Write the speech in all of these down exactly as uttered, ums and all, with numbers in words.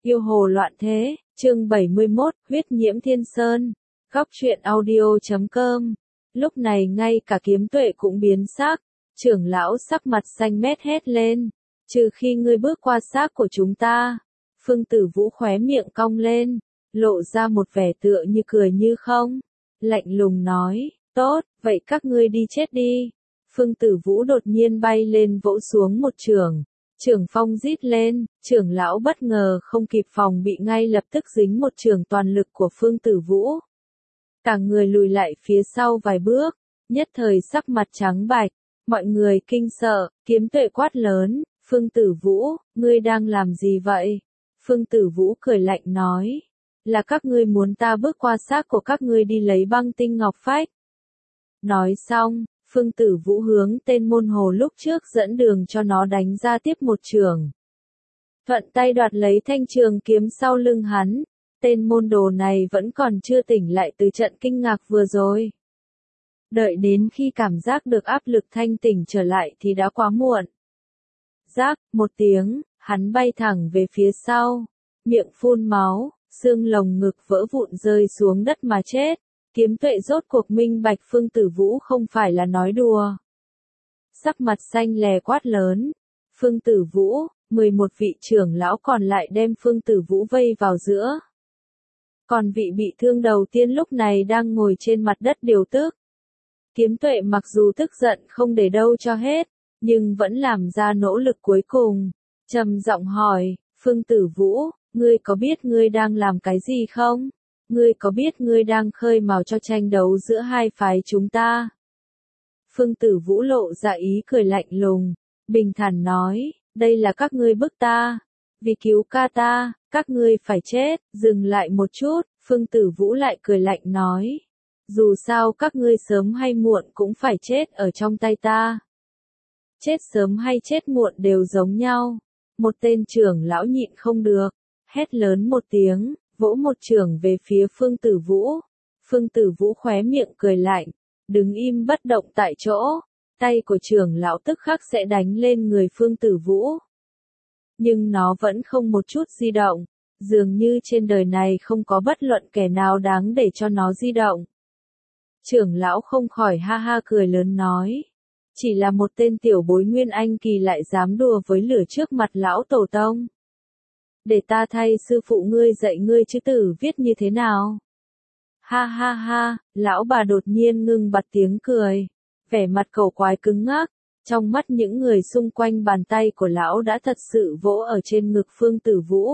Yêu hồ loạn thế, chương bảy mươi mốt, huyết nhiễm thiên sơn. Góc truyện audio chấm com. Lúc này ngay cả Kiếm Tuệ cũng biến sắc, trưởng lão sắc mặt xanh mét hét lên, trừ khi ngươi bước qua xác của chúng ta. Phương Tử Vũ khóe miệng cong lên, lộ ra một vẻ tựa như cười như không, lạnh lùng nói, tốt, vậy các ngươi đi chết đi. Phương Tử Vũ đột nhiên bay lên vỗ xuống một chưởng. Trưởng phong rít lên, trưởng lão bất ngờ không kịp phòng bị ngay lập tức dính một chưởng toàn lực của Phương Tử Vũ. Cả người lùi lại phía sau vài bước, nhất thời sắc mặt trắng bạch, mọi người kinh sợ, Kiếm Tuệ quát lớn, Phương Tử Vũ, ngươi đang làm gì vậy? Phương Tử Vũ cười lạnh nói, là các ngươi muốn ta bước qua xác của các ngươi đi lấy băng tinh ngọc phách. Nói xong, Phương Tử Vũ hướng tên môn hồ lúc trước dẫn đường cho nó đánh ra tiếp một trường. Thuận tay đoạt lấy thanh trường kiếm sau lưng hắn, tên môn đồ này vẫn còn chưa tỉnh lại từ trận kinh ngạc vừa rồi. Đợi đến khi cảm giác được áp lực thanh tỉnh trở lại thì đã quá muộn. Rác, một tiếng, hắn bay thẳng về phía sau, miệng phun máu, xương lồng ngực vỡ vụn rơi xuống đất mà chết. Kiếm Tuệ rốt cuộc minh bạch Phương Tử Vũ không phải là nói đùa. Sắc mặt xanh lè quát lớn, Phương Tử Vũ, mười một vị trưởng lão còn lại đem Phương Tử Vũ vây vào giữa. Còn vị bị thương đầu tiên lúc này đang ngồi trên mặt đất điều tức. Kiếm Tuệ mặc dù tức giận không để đâu cho hết, nhưng vẫn làm ra nỗ lực cuối cùng, trầm giọng hỏi, Phương Tử Vũ, ngươi có biết ngươi đang làm cái gì không? Ngươi có biết ngươi đang khơi mào cho tranh đấu giữa hai phái chúng ta? Phương Tử Vũ lộ ra ý cười lạnh lùng, bình thản nói, đây là các ngươi bức ta, vì cứu ca ta, các ngươi phải chết. Dừng lại một chút, Phương Tử Vũ lại cười lạnh nói, dù sao các ngươi sớm hay muộn cũng phải chết ở trong tay ta. Chết sớm hay chết muộn đều giống nhau. Một tên trưởng lão nhịn không được, hét lớn một tiếng, vỗ một chưởng về phía Phương Tử Vũ. Phương Tử Vũ khóe miệng cười lạnh, đứng im bất động tại chỗ, tay của trưởng lão tức khắc sẽ đánh lên người Phương Tử Vũ. Nhưng nó vẫn không một chút di động, dường như trên đời này không có bất luận kẻ nào đáng để cho nó di động. Trưởng lão không khỏi ha ha cười lớn nói, chỉ là một tên tiểu bối Nguyên Anh kỳ lại dám đùa với lửa trước mặt lão tổ tông. Để ta thay sư phụ ngươi dạy ngươi chữ tử viết như thế nào? Ha ha ha, lão bà đột nhiên ngưng bặt tiếng cười, vẻ mặt cổ quái cứng ngắc, trong mắt những người xung quanh bàn tay của lão đã thật sự vỗ ở trên ngực Phương Tử Vũ.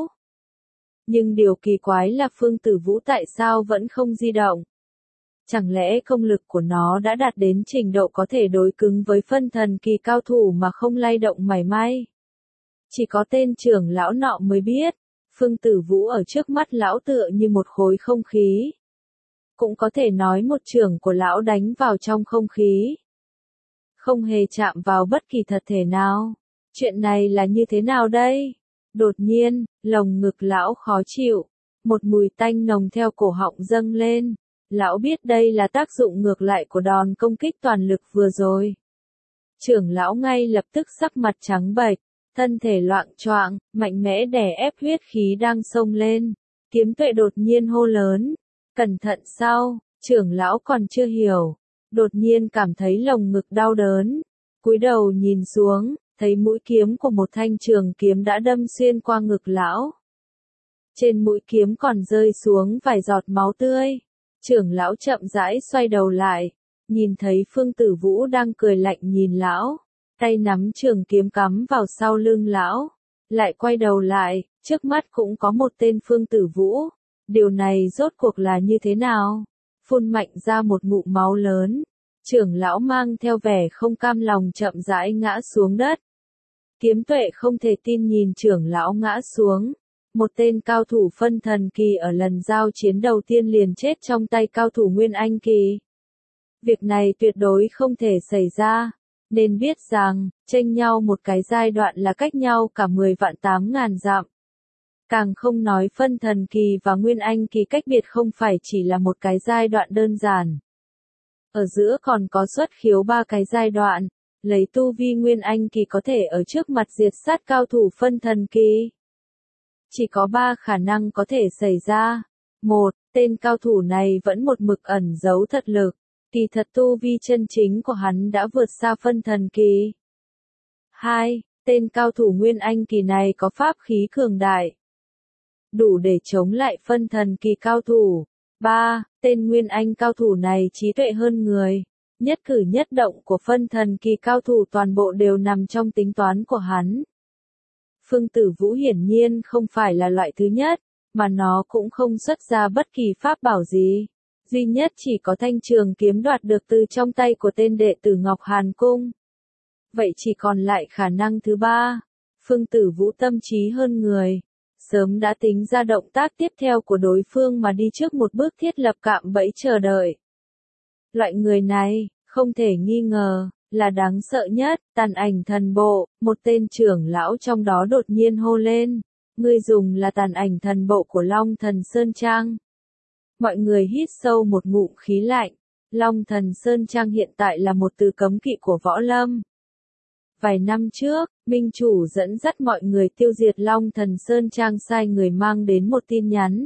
Nhưng điều kỳ quái là Phương Tử Vũ tại sao vẫn không di động? Chẳng lẽ công lực của nó đã đạt đến trình độ có thể đối cứng với phân thần kỳ cao thủ mà không lay động mảy may? Chỉ có tên trưởng lão nọ mới biết, Phương Tử Vũ ở trước mắt lão tựa như một khối không khí. Cũng có thể nói một chưởng của lão đánh vào trong không khí, không hề chạm vào bất kỳ thật thể nào. Chuyện này là như thế nào đây? Đột nhiên, lồng ngực lão khó chịu, một mùi tanh nồng theo cổ họng dâng lên. Lão biết đây là tác dụng ngược lại của đòn công kích toàn lực vừa rồi. Trưởng lão ngay lập tức sắc mặt trắng bệch, thân thể loạng choạng, mạnh mẽ đè ép huyết khí đang xông lên. Kiếm Tuệ đột nhiên hô lớn, cẩn thận sau. Trưởng lão còn chưa hiểu, đột nhiên cảm thấy lồng ngực đau đớn, cúi đầu nhìn xuống, thấy mũi kiếm của một thanh trường kiếm đã đâm xuyên qua ngực lão. Trên mũi kiếm còn rơi xuống vài giọt máu tươi. Trưởng lão chậm rãi xoay đầu lại, nhìn thấy Phương Tử Vũ đang cười lạnh nhìn lão, tay nắm trường kiếm cắm vào sau lưng lão, lại quay đầu lại, trước mắt cũng có một tên Phương Tử Vũ. Điều này rốt cuộc là như thế nào? Phun mạnh ra một ngụm máu lớn, trưởng lão mang theo vẻ không cam lòng chậm rãi ngã xuống đất. Kiếm Tuệ không thể tin nhìn trưởng lão ngã xuống. Một tên cao thủ phân thần kỳ ở lần giao chiến đầu tiên liền chết trong tay cao thủ Nguyên Anh kỳ. Việc này tuyệt đối không thể xảy ra, nên biết rằng, chênh nhau một cái giai đoạn là cách nhau cả mười vạn tám ngàn dặm. Càng không nói phân thần kỳ và Nguyên Anh kỳ cách biệt không phải chỉ là một cái giai đoạn đơn giản. Ở giữa còn có xuất khiếu ba cái giai đoạn, lấy tu vi Nguyên Anh kỳ có thể ở trước mặt diệt sát cao thủ phân thần kỳ. Chỉ có ba khả năng có thể xảy ra. Một, tên cao thủ này vẫn một mực ẩn giấu thật lực. Kỳ thật tu vi chân chính của hắn đã vượt xa phân thần kỳ. Hai, tên cao thủ Nguyên Anh kỳ này có pháp khí cường đại, đủ để chống lại phân thần kỳ cao thủ. Ba, tên Nguyên Anh cao thủ này trí tuệ hơn người. Nhất cử nhất động của phân thần kỳ cao thủ toàn bộ đều nằm trong tính toán của hắn. Phương Tử Vũ hiển nhiên không phải là loại thứ nhất, mà nó cũng không xuất ra bất kỳ pháp bảo gì. Duy nhất chỉ có thanh trường kiếm đoạt được từ trong tay của tên đệ tử Ngọc Hàn Cung. Vậy chỉ còn lại khả năng thứ ba. Phương Tử Vũ tâm trí hơn người, sớm đã tính ra động tác tiếp theo của đối phương mà đi trước một bước thiết lập cạm bẫy chờ đợi. Loại người này, không thể nghi ngờ, là đáng sợ nhất. Tàn ảnh thần bộ, một tên trưởng lão trong đó đột nhiên hô lên. Ngươi dùng là tàn ảnh thần bộ của Long Thần Sơn Trang. Mọi người hít sâu một ngụm khí lạnh. Long Thần Sơn Trang hiện tại là một từ cấm kỵ của võ lâm. Vài năm trước, Minh Chủ dẫn dắt mọi người tiêu diệt Long Thần Sơn Trang, sai người mang đến một tin nhắn.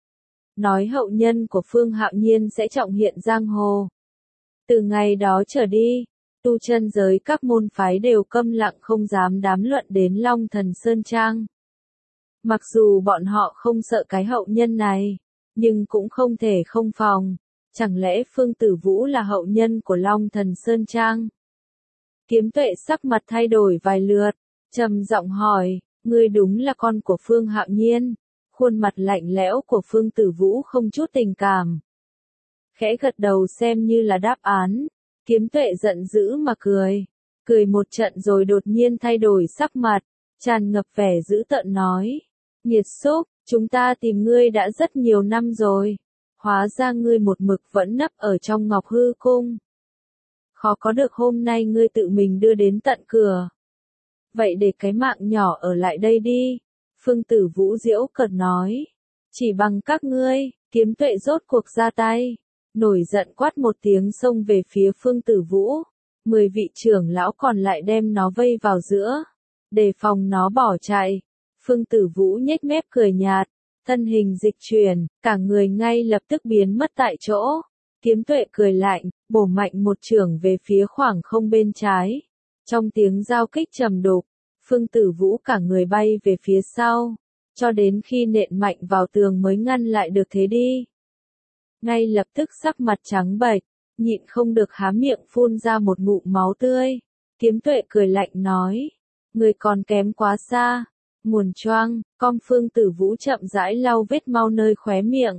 Nói hậu nhân của Phương Hạo Nhiên sẽ trọng hiện giang hồ. Từ ngày đó trở đi, tu chân giới các môn phái đều câm lặng không dám đàm luận đến Long Thần Sơn Trang. Mặc dù bọn họ không sợ cái hậu nhân này, nhưng cũng không thể không phòng. Chẳng lẽ Phương Tử Vũ là hậu nhân của Long Thần Sơn Trang? Kiếm Tuệ sắc mặt thay đổi vài lượt, trầm giọng hỏi, ngươi đúng là con của Phương Hạo Nhiên? Khuôn mặt lạnh lẽo của Phương Tử Vũ không chút tình cảm. Khẽ gật đầu xem như là đáp án. Kiếm Tuệ giận dữ mà cười. Cười một trận rồi đột nhiên thay đổi sắc mặt, tràn ngập vẻ dữ tợn nói. Nghiệt xúc, chúng ta tìm ngươi đã rất nhiều năm rồi. Hóa ra ngươi một mực vẫn nấp ở trong Ngọc Hư Cung. Khó có được hôm nay ngươi tự mình đưa đến tận cửa. Vậy để cái mạng nhỏ ở lại đây đi. Phương Tử Vũ giễu cợt nói. Chỉ bằng các ngươi, Kiếm Tuệ rốt cuộc ra tay. Nổi giận quát một tiếng xông về phía Phương Tử Vũ. Mười vị trưởng lão còn lại đem nó vây vào giữa, đề phòng nó bỏ chạy. Phương Tử Vũ nhếch mép cười nhạt, thân hình dịch chuyển, cả người ngay lập tức biến mất tại chỗ. Kiếm Tuệ cười lạnh, bổ mạnh một chưởng về phía khoảng không bên trái. Trong tiếng giao kích trầm đục, Phương Tử Vũ cả người bay về phía sau, cho đến khi nện mạnh vào tường mới ngăn lại được thế đi. Ngay lập tức sắc mặt trắng bệch, nhịn không được há miệng phun ra một ngụm máu tươi. Kiếm Tuệ cười lạnh nói, người còn kém quá xa. Nguồn choang, com Phương Tử Vũ chậm rãi lau vết máu nơi khóe miệng.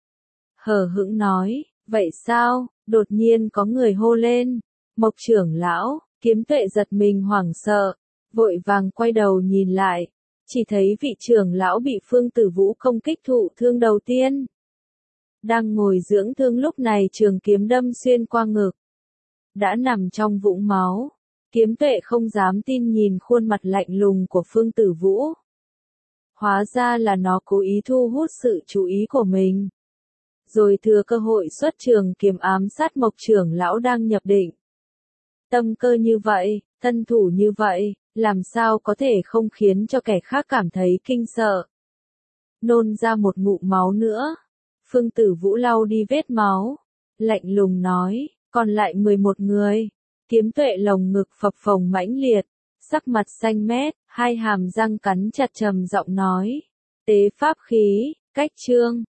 Hờ hững nói, vậy sao? Đột nhiên có người hô lên. Mộc trưởng lão. Kiếm Tuệ giật mình hoảng sợ, vội vàng quay đầu nhìn lại, chỉ thấy vị trưởng lão bị Phương Tử Vũ công kích thụ thương đầu tiên. Đang ngồi dưỡng thương lúc này trường kiếm đâm xuyên qua ngực, đã nằm trong vũng máu. Kiếm Tuệ không dám tin nhìn khuôn mặt lạnh lùng của Phương Tử Vũ. Hóa ra là nó cố ý thu hút sự chú ý của mình, rồi thừa cơ hội xuất trường kiếm ám sát Mộc trưởng lão đang nhập định. Tâm cơ như vậy, thân thủ như vậy, làm sao có thể không khiến cho kẻ khác cảm thấy kinh sợ. Nôn ra một ngụm máu nữa. Phương Tử Vũ lau đi vết máu, lạnh lùng nói, còn lại mười một người. Kiếm Tuệ lồng ngực phập phồng mãnh liệt, sắc mặt xanh mét, hai hàm răng cắn chặt trầm giọng nói. Tế pháp khí, cách chương.